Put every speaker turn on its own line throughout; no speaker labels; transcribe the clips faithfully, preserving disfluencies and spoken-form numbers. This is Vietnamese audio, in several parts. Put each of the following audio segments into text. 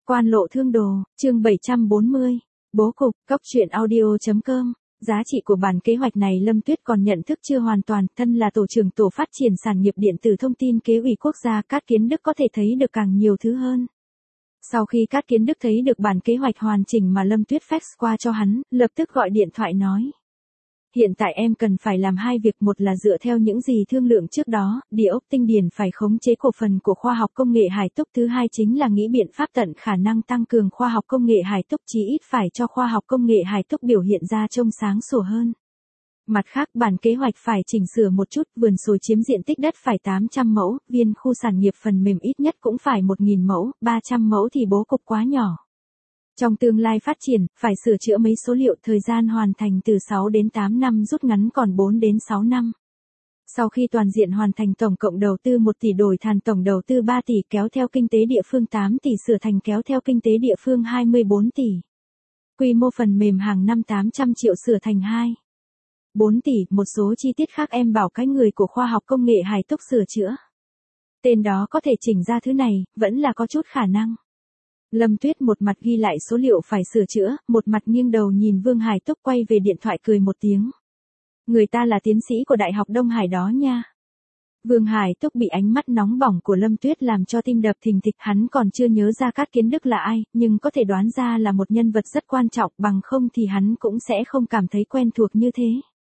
Quan lộ thương đồ, chương bảy trăm bốn mươi. Bố cục, Cóc truyện audio.com. Giá trị của bản kế hoạch này Lâm Tuyết còn nhận thức chưa hoàn toàn, thân là tổ trưởng tổ phát triển sản nghiệp điện tử thông tin kế ủy quốc gia, Cát Kiến Đức có thể thấy được càng nhiều thứ hơn. Sau khi Cát Kiến Đức thấy được bản kế hoạch hoàn chỉnh mà Lâm Tuyết fax qua cho hắn, lập tức gọi điện thoại nói. Hiện tại em cần phải làm hai việc, một là dựa theo những gì thương lượng trước đó, địa ốc Tinh Điền phải khống chế cổ phần của khoa học công nghệ Hải Túc, thứ hai chính là nghĩ biện pháp tận khả năng tăng cường khoa học công nghệ Hải Túc, chí ít phải cho khoa học công nghệ Hải Túc biểu hiện ra trông sáng sủa hơn. Mặt khác, bản kế hoạch phải chỉnh sửa một chút, vườn sồi chiếm diện tích đất phải tám trăm mẫu, viên khu sản nghiệp phần mềm ít nhất cũng phải một nghìn mẫu, ba trăm mẫu thì bố cục quá nhỏ. Trong tương lai phát triển, phải sửa chữa mấy số liệu, thời gian hoàn thành từ sáu đến tám năm rút ngắn còn bốn đến sáu năm. Sau khi toàn diện hoàn thành, tổng cộng đầu tư một tỷ, đổi thành tổng đầu tư ba tỷ, kéo theo kinh tế địa phương tám tỷ, sửa thành kéo theo kinh tế địa phương hai mươi bốn tỷ. Quy mô phần mềm hàng năm tám trăm triệu, sửa thành hai phẩy bốn tỷ, một số chi tiết khác em bảo cái người của khoa học công nghệ Hải Túc sửa chữa. Tên đó có thể chỉnh ra thứ này, vẫn là có chút khả năng. Lâm Tuyết một mặt ghi lại số liệu phải sửa chữa, một mặt nghiêng đầu nhìn Vương Hải Túc, quay về điện thoại cười một tiếng. Người ta là tiến sĩ của Đại học Đông Hải đó nha. Vương Hải Túc bị ánh mắt nóng bỏng của Lâm Tuyết làm cho tim đập thình thịch, hắn còn chưa nhớ ra Cát Kiến Đức là ai, nhưng có thể đoán ra là một nhân vật rất quan trọng, bằng không thì hắn cũng sẽ không cảm thấy quen thuộc như thế.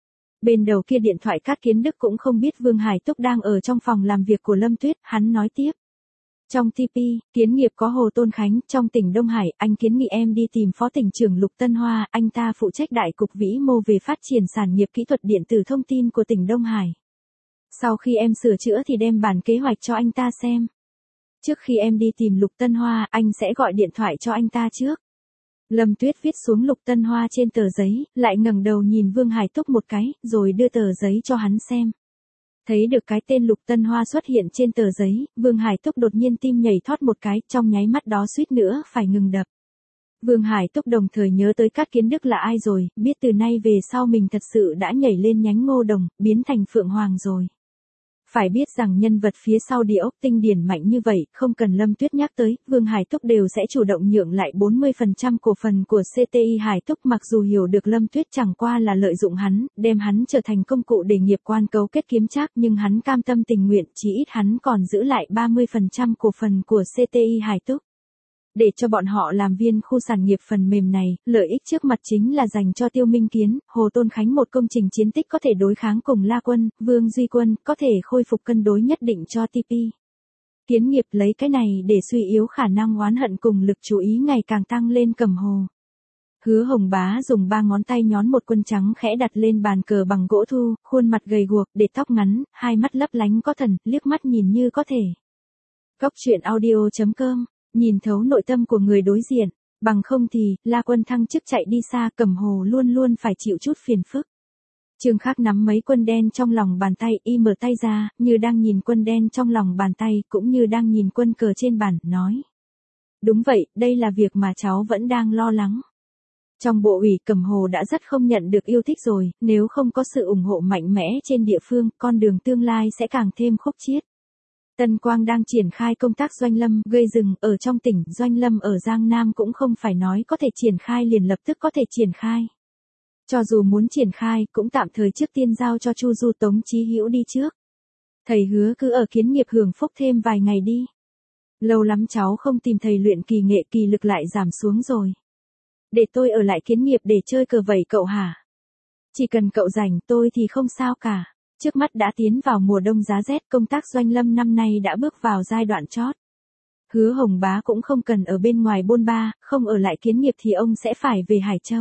Bên đầu kia điện thoại Cát Kiến Đức cũng không biết Vương Hải Túc đang ở trong phòng làm việc của Lâm Tuyết, hắn nói tiếp. Trong tê pê, kiến nghiệp có Hồ Tôn Khánh, trong tỉnh Đông Hải, anh kiến nghị em đi tìm Phó tỉnh trưởng Lục Tân Hoa, anh ta phụ trách đại cục vĩ mô về phát triển sản nghiệp kỹ thuật điện tử thông tin của tỉnh Đông Hải. Sau khi em sửa chữa thì đem bản kế hoạch cho anh ta xem. Trước khi em đi tìm Lục Tân Hoa, anh sẽ gọi điện thoại cho anh ta trước. Lâm Tuyết viết xuống Lục Tân Hoa trên tờ giấy, lại ngẩng đầu nhìn Vương Hải Túc một cái, rồi đưa tờ giấy cho hắn xem. Thấy được cái tên Lục Tân Hoa xuất hiện trên tờ giấy, Vương Hải Túc đột nhiên tim nhảy thoát một cái, trong nháy mắt đó suýt nữa phải ngừng đập. Vương Hải Túc đồng thời nhớ tới Cát Kiến Đức là ai rồi, biết từ nay về sau mình thật sự đã nhảy lên nhánh Ngô Đồng, biến thành Phượng Hoàng rồi. Phải biết rằng nhân vật phía sau địa ốc Tinh Điền mạnh như vậy, không cần Lâm Tuyết nhắc tới, Vương Hải Túc đều sẽ chủ động nhượng lại bốn mươi phần trăm cổ phần của xê tê i Hải Túc, mặc dù hiểu được Lâm Tuyết chẳng qua là lợi dụng hắn, đem hắn trở thành công cụ để nghiệp quan cấu kết kiếm trác, nhưng hắn cam tâm tình nguyện, chí ít hắn còn giữ lại ba mươi phần trăm cổ phần của xê tê i Hải Túc. Để cho bọn họ làm viên khu sản nghiệp phần mềm này, lợi ích trước mặt chính là dành cho Tiêu Minh Kiến, Hồ Tôn Khánh một công trình chiến tích có thể đối kháng cùng La Quân, Vương Duy Quân, có thể khôi phục cân đối nhất định cho tê pê. Kiến nghiệp lấy cái này để suy yếu khả năng oán hận cùng lực chú ý ngày càng tăng lên Cẩm Hồ. Hứa Hồng Bá dùng ba ngón tay nhón một quân trắng khẽ đặt lên bàn cờ bằng gỗ thu, khuôn mặt gầy guộc, để tóc ngắn, hai mắt lấp lánh có thần, liếc mắt nhìn như có thể. Cóc truyện audio.com. Nhìn thấu nội tâm của người đối diện, bằng không thì, La Quân thăng chức chạy đi xa, Cẩm Hồ luôn luôn phải chịu chút phiền phức. Trương Khắc nắm mấy quân đen trong lòng bàn tay, y mở tay ra, như đang nhìn quân đen trong lòng bàn tay, cũng như đang nhìn quân cờ trên bàn, nói. Đúng vậy, đây là việc mà cháu vẫn đang lo lắng. Trong bộ ủy, Cẩm Hồ đã rất không nhận được yêu thích rồi, nếu không có sự ủng hộ mạnh mẽ trên địa phương, con đường tương lai sẽ càng thêm khúc chiết. Tân Quang đang triển khai công tác doanh lâm, gây rừng, ở trong tỉnh, doanh lâm ở Giang Nam cũng không phải nói có thể triển khai liền lập tức có thể triển khai. Cho dù muốn triển khai, cũng tạm thời trước tiên giao cho Chu Du Tống Chí Hữu đi trước. Thầy hứa cứ ở kiến nghiệp hưởng phúc thêm vài ngày đi. Lâu lắm cháu không tìm thầy luyện kỳ nghệ, kỳ lực lại giảm xuống rồi. Để tôi ở lại kiến nghiệp để chơi cờ vậy cậu hả? Chỉ cần cậu rảnh tôi thì không sao cả. Trước mắt đã tiến vào mùa đông giá rét, công tác doanh lâm năm nay đã bước vào giai đoạn chót. Hứa Hồng Bá cũng không cần ở bên ngoài bôn ba, không ở lại kiến nghiệp thì ông sẽ phải về Hải Châu.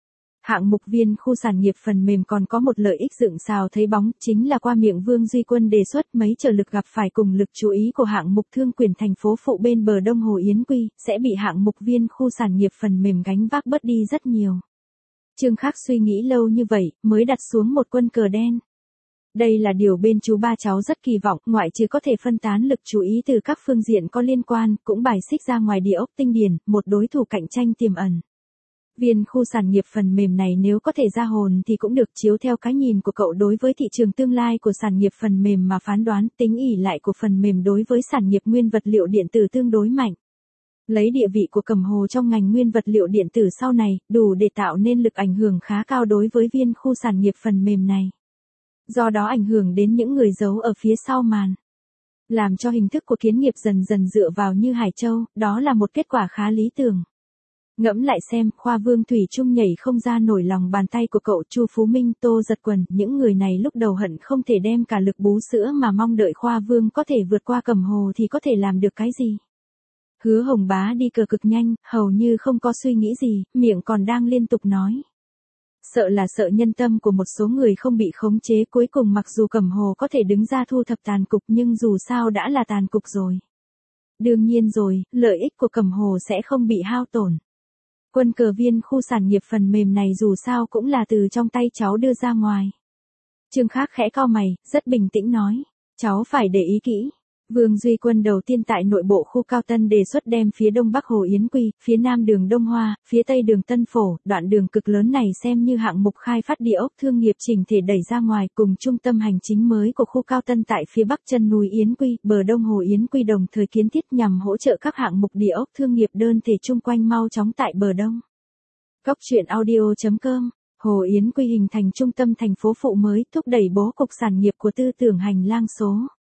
Hạng mục viên khu sản nghiệp phần mềm còn có một lợi ích dựng xào thấy bóng, chính là qua miệng Vương Duy Quân đề xuất mấy trợ lực gặp phải cùng lực chú ý của hạng mục thương quyền thành phố phụ bên bờ đông Hồ Yến Quy, sẽ bị hạng mục viên khu sản nghiệp phần mềm gánh vác bớt đi rất nhiều. Trương Khắc suy nghĩ lâu như vậy, mới đặt xuống một quân cờ đen. Đây là điều bên chú ba cháu rất kỳ vọng, ngoại trừ có thể phân tán lực chú ý từ các phương diện có liên quan, cũng bài xích ra ngoài địa ốc Tinh Điền, một đối thủ cạnh tranh tiềm ẩn. Viên khu sản nghiệp phần mềm này nếu có thể ra hồn thì cũng được, chiếu theo cái nhìn của cậu đối với thị trường tương lai của sản nghiệp phần mềm mà phán đoán, tính ỷ lại của phần mềm đối với sản nghiệp nguyên vật liệu điện tử tương đối mạnh. Lấy địa vị của Cẩm Hồ trong ngành nguyên vật liệu điện tử sau này, đủ để tạo nên lực ảnh hưởng khá cao đối với viên khu sản nghiệp phần mềm này. Do đó ảnh hưởng đến những người giấu ở phía sau màn. Làm cho hình thức của kiến nghiệp dần dần dựa vào như Hải Châu, đó là một kết quả khá lý tưởng. Ngẫm lại xem, Khoa Vương Thủy Trung nhảy không ra nổi lòng bàn tay của cậu Chu Phú Minh, Tô Giật Quần, những người này lúc đầu hận không thể đem cả lực bú sữa mà mong đợi Khoa Vương có thể vượt qua Cẩm Hồ thì có thể làm được cái gì. Hứa Hồng Bá đi cờ cực nhanh, hầu như không có suy nghĩ gì, miệng còn đang liên tục nói. Sợ là sợ nhân tâm của một số người không bị khống chế, cuối cùng mặc dù Cẩm Hồ có thể đứng ra thu thập tàn cục nhưng dù sao đã là tàn cục rồi. Đương nhiên rồi, lợi ích của Cẩm Hồ sẽ không bị hao tổn. Quân cờ viên khu sản nghiệp phần mềm này dù sao cũng là từ trong tay cháu đưa ra ngoài. Trương Khác khẽ cau mày, rất bình tĩnh nói, cháu phải để ý kỹ. Vương Duy Quân đầu tiên tại nội bộ khu Cao Tân đề xuất đem phía đông bắc Hồ Yến Quy, phía nam đường Đông Hoa, phía tây đường Tân Phổ, đoạn đường cực lớn này xem như hạng mục khai phát địa ốc thương nghiệp chỉnh thể đẩy ra ngoài cùng trung tâm hành chính mới của khu Cao Tân tại phía bắc chân núi Yến Quy, bờ đông Hồ Yến Quy đồng thời kiến thiết nhằm hỗ trợ các hạng mục địa ốc thương nghiệp đơn thể chung quanh mau chóng tại bờ đông. Cóc truyện audio chấm com. Hồ Yến Quy hình thành trung tâm thành phố phụ mới, thúc đẩy bố cục sản nghiệp của tư tưởng hành lang số.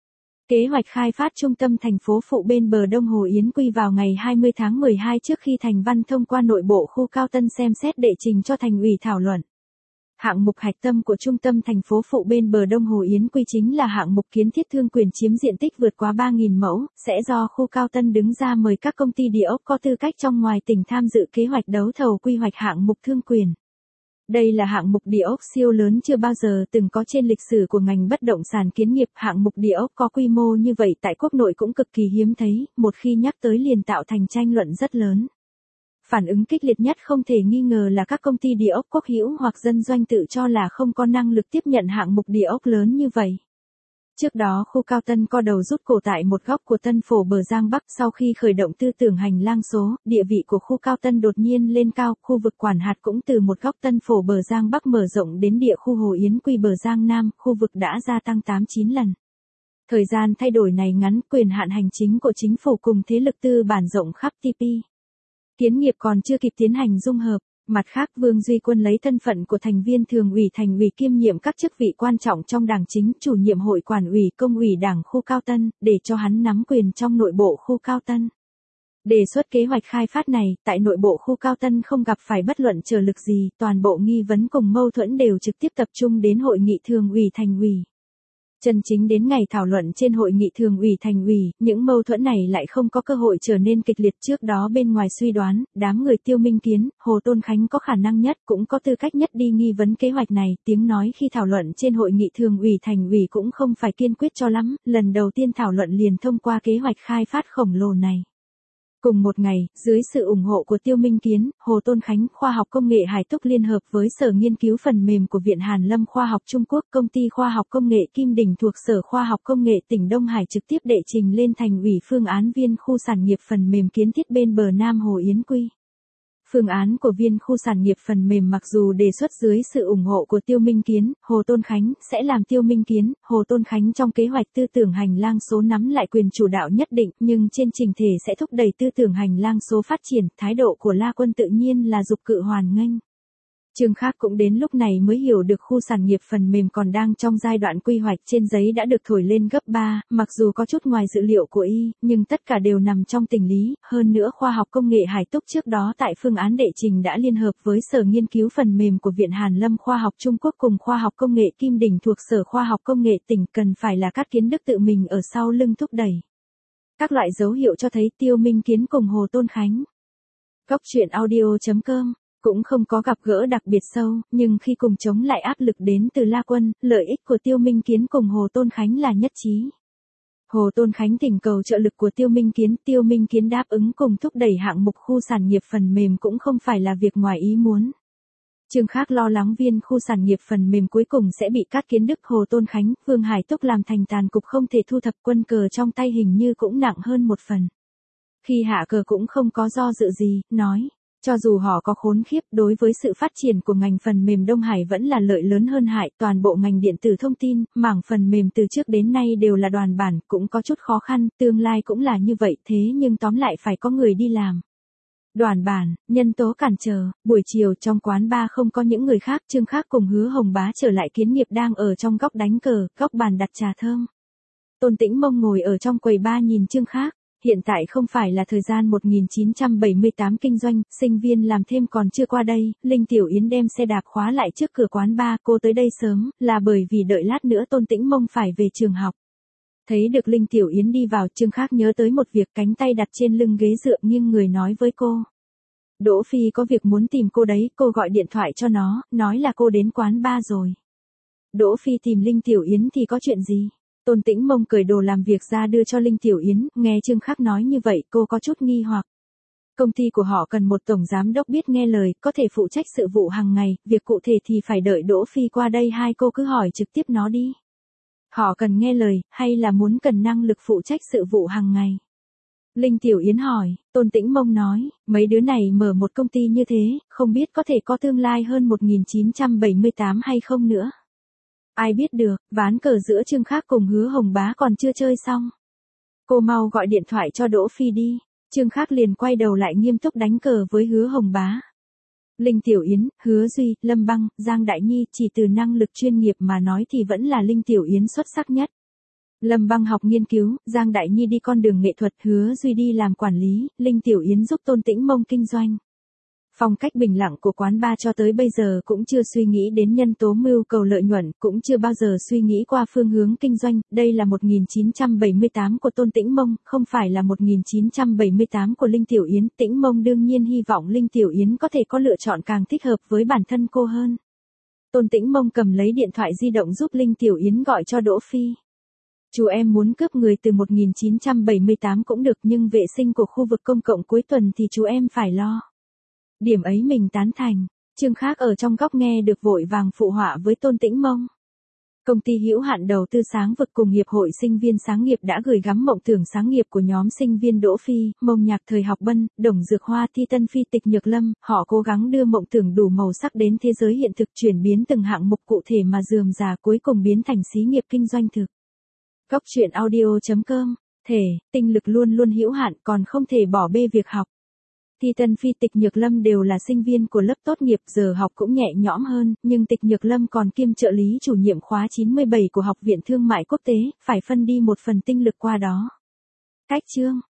Kế hoạch khai phát trung tâm thành phố phụ bên bờ đông Hồ Yến Quy vào ngày hai mươi tháng mười hai trước khi Thành Văn thông qua nội bộ khu Cao Tân xem xét đệ trình cho Thành ủy thảo luận. Hạng mục hạch tâm của trung tâm thành phố phụ bên bờ đông Hồ Yến Quy chính là hạng mục kiến thiết thương quyền chiếm diện tích vượt quá ba nghìn mẫu, sẽ do khu Cao Tân đứng ra mời các công ty địa ốc có tư cách trong ngoài tỉnh tham dự kế hoạch đấu thầu quy hoạch hạng mục thương quyền. Đây là hạng mục địa ốc siêu lớn chưa bao giờ từng có trên lịch sử của ngành bất động sản kiến nghiệp. Hạng mục địa ốc có quy mô như vậy tại quốc nội cũng cực kỳ hiếm thấy, một khi nhắc tới liền tạo thành tranh luận rất lớn. Phản ứng kịch liệt nhất không thể nghi ngờ là các công ty địa ốc quốc hữu hoặc dân doanh tự cho là không có năng lực tiếp nhận hạng mục địa ốc lớn như vậy. Trước đó khu Cao Tân co đầu rút cổ tại một góc của Tân Phổ bờ Giang Bắc, sau khi khởi động tư tưởng hành lang số, địa vị của khu Cao Tân đột nhiên lên cao, khu vực quản hạt cũng từ một góc Tân Phổ bờ Giang Bắc mở rộng đến địa khu Hồ Yến Quy bờ Giang Nam, khu vực đã gia tăng tám chín lần. Thời gian thay đổi này ngắn, quyền hạn hành chính của chính phủ cùng thế lực tư bản rộng khắp tê pê. Kiến nghiệp còn chưa kịp tiến hành dung hợp. Mặt khác, Vương Duy Quân lấy thân phận của thành viên thường ủy thành ủy kiêm nhiệm các chức vị quan trọng trong đảng chính, chủ nhiệm hội quản ủy công ủy đảng khu Cao Tân, để cho hắn nắm quyền trong nội bộ khu Cao Tân. Đề xuất kế hoạch khai phát này, tại nội bộ khu Cao Tân không gặp phải bất luận trở lực gì, toàn bộ nghi vấn cùng mâu thuẫn đều trực tiếp tập trung đến hội nghị thường ủy thành ủy. Chân chính đến ngày thảo luận trên hội nghị thường ủy thành ủy, những mâu thuẫn này lại không có cơ hội trở nên kịch liệt. Trước đó bên ngoài suy đoán, đám người Tiêu Minh Kiến, Hồ Tôn Khánh có khả năng nhất, cũng có tư cách nhất đi nghi vấn kế hoạch này. Tiếng nói khi thảo luận trên hội nghị thường ủy thành ủy cũng không phải kiên quyết cho lắm, lần đầu tiên thảo luận liền thông qua kế hoạch khai phát khổng lồ này. Cùng một ngày, dưới sự ủng hộ của Tiêu Minh Kiến, Hồ Tôn Khánh, Khoa học Công nghệ Hải Túc liên hợp với Sở Nghiên cứu Phần mềm của Viện Hàn Lâm Khoa học Trung Quốc, Công ty Khoa học Công nghệ Kim Đình thuộc Sở Khoa học Công nghệ tỉnh Đông Hải trực tiếp đệ trình lên Thành ủy phương án viên khu sản nghiệp phần mềm kiến thiết bên bờ Nam Hồ Yến Quy. Phương án của viên khu sản nghiệp phần mềm mặc dù đề xuất dưới sự ủng hộ của Tiêu Minh Kiến, Hồ Tôn Khánh, sẽ làm Tiêu Minh Kiến, Hồ Tôn Khánh trong kế hoạch tư tưởng hành lang số nắm lại quyền chủ đạo nhất định, nhưng trên trình thể sẽ thúc đẩy tư tưởng hành lang số phát triển. Thái độ của La Quân tự nhiên là dục cự hoàn nghênh. Trương Khác cũng đến lúc này mới hiểu được khu sản nghiệp phần mềm còn đang trong giai đoạn quy hoạch trên giấy đã được thổi lên gấp ba, mặc dù có chút ngoài dự liệu của y, nhưng tất cả đều nằm trong tình lý. Hơn nữa Khoa học Công nghệ Hải Túc trước đó tại phương án đệ trình đã liên hợp với Sở Nghiên cứu Phần mềm của Viện Hàn Lâm Khoa học Trung Quốc cùng Khoa học Công nghệ Kim Đình thuộc Sở Khoa học Công nghệ tỉnh, cần phải là Cát Kiến Đức tự mình ở sau lưng thúc đẩy. Các loại dấu hiệu cho thấy Tiêu Minh Kiến cùng Hồ Tôn Khánh. Cóc truyện audio chấm com cũng không có gặp gỡ đặc biệt sâu, nhưng khi cùng chống lại áp lực đến từ La Quân, lợi ích của Tiêu Minh Kiến cùng Hồ Tôn Khánh là nhất trí. Hồ Tôn Khánh thỉnh cầu trợ lực của Tiêu Minh Kiến, Tiêu Minh Kiến đáp ứng cùng thúc đẩy hạng mục khu sản nghiệp phần mềm cũng không phải là việc ngoài ý muốn. Trương Khác lo lắng viên khu sản nghiệp phần mềm cuối cùng sẽ bị Cát Kiến Đức, Hồ Tôn Khánh, Vương Hải Túc làm thành tàn cục không thể thu thập, quân cờ trong tay hình như cũng nặng hơn một phần. Khi hạ cờ cũng không có do dự gì, nói. Cho dù họ có khốn khiếp, đối với sự phát triển của ngành phần mềm Đông Hải vẫn là lợi lớn hơn hại, toàn bộ ngành điện tử thông tin, mảng phần mềm từ trước đến nay đều là đoàn bản, cũng có chút khó khăn, tương lai cũng là như vậy, thế nhưng tóm lại phải có người đi làm. Đoàn bản, nhân tố cản trở, buổi chiều trong quán bar không có những người khác, Trương Khác cùng Hứa Hồng Bá trở lại Kiến Nghiệp đang ở trong góc đánh cờ, góc bàn đặt trà thơm. Tôn Tĩnh Mông ngồi ở trong quầy bar nhìn Trương Khác. Hiện tại không phải là thời gian một nghìn chín trăm bảy mươi tám kinh doanh, sinh viên làm thêm còn chưa qua đây, Linh Tiểu Yến đem xe đạp khóa lại trước cửa quán bar, cô tới đây sớm, là bởi vì đợi lát nữa Tôn Tĩnh Mông phải về trường học. Thấy được Linh Tiểu Yến đi vào, Trương Khác nhớ tới một việc, cánh tay đặt trên lưng ghế dựa nghiêng người nói với cô. Đỗ Phi có việc muốn tìm cô đấy, cô gọi điện thoại cho nó, nói là cô đến quán bar rồi. Đỗ Phi tìm Linh Tiểu Yến thì có chuyện gì? Tôn Tĩnh Mông cởi đồ làm việc ra đưa cho Linh Tiểu Yến, nghe Trương Khác nói như vậy cô có chút nghi hoặc. Công ty của họ cần một tổng giám đốc biết nghe lời, có thể phụ trách sự vụ hàng ngày, việc cụ thể thì phải đợi Đỗ Phi qua đây, hai cô cứ hỏi trực tiếp nó đi. Họ cần nghe lời, hay là muốn cần năng lực phụ trách sự vụ hàng ngày? Linh Tiểu Yến hỏi, Tôn Tĩnh Mông nói, mấy đứa này mở một công ty như thế, không biết có thể có tương lai hơn một nghìn chín trăm bảy mươi tám hay không nữa. Ai biết được, ván cờ giữa Trương Khác cùng Hứa Hồng Bá còn chưa chơi xong. Cô mau gọi điện thoại cho Đỗ Phi đi. Trương Khác liền quay đầu lại nghiêm túc đánh cờ với Hứa Hồng Bá. Linh Tiểu Yến, Hứa Duy, Lâm Băng, Giang Đại Nhi, chỉ từ năng lực chuyên nghiệp mà nói thì vẫn là Linh Tiểu Yến xuất sắc nhất. Lâm Băng học nghiên cứu, Giang Đại Nhi đi con đường nghệ thuật, Hứa Duy đi làm quản lý, Linh Tiểu Yến giúp Tôn Tĩnh Mông kinh doanh. Phong cách bình lặng của quán bar cho tới bây giờ cũng chưa suy nghĩ đến nhân tố mưu cầu lợi nhuận, cũng chưa bao giờ suy nghĩ qua phương hướng kinh doanh, đây là một nghìn chín trăm bảy mươi tám của Tôn Tĩnh Mông, không phải là một nghìn chín trăm bảy mươi tám của Linh Tiểu Yến. Tĩnh Mông đương nhiên hy vọng Linh Tiểu Yến có thể có lựa chọn càng thích hợp với bản thân cô hơn. Tôn Tĩnh Mông cầm lấy điện thoại di động giúp Linh Tiểu Yến gọi cho Đỗ Phi. Chú em muốn cướp người từ một nghìn chín trăm bảy mươi tám cũng được, nhưng vệ sinh của khu vực công cộng cuối tuần thì chú em phải lo. Điểm ấy mình tán thành. Trương Khác ở trong góc nghe được vội vàng phụ họa với Tôn Tĩnh Mông. Công ty hữu hạn đầu tư sáng vực cùng Hiệp hội Sinh viên Sáng nghiệp đã gửi gắm mộng tưởng sáng nghiệp của nhóm sinh viên Đỗ Phi, Mông Nhạc Thời Học Bân, Đồng Dược Hoa, Thi Tân Phi, Tịch Nhược Lâm, họ cố gắng đưa mộng tưởng đủ màu sắc đến thế giới hiện thực, chuyển biến từng hạng mục cụ thể mà rườm rà cuối cùng biến thành xí nghiệp kinh doanh thực. Góc truyện audio chấm com, thể, tinh lực luôn luôn hữu hạn còn không thể bỏ bê việc học. Thi Tân Phi, Tịch Nhược Lâm đều là sinh viên của lớp tốt nghiệp, giờ học cũng nhẹ nhõm hơn, nhưng Tịch Nhược Lâm còn kiêm trợ lý chủ nhiệm khóa chín mươi bảy của Học viện Thương mại Quốc tế, phải phân đi một phần tinh lực qua đó. Cách chương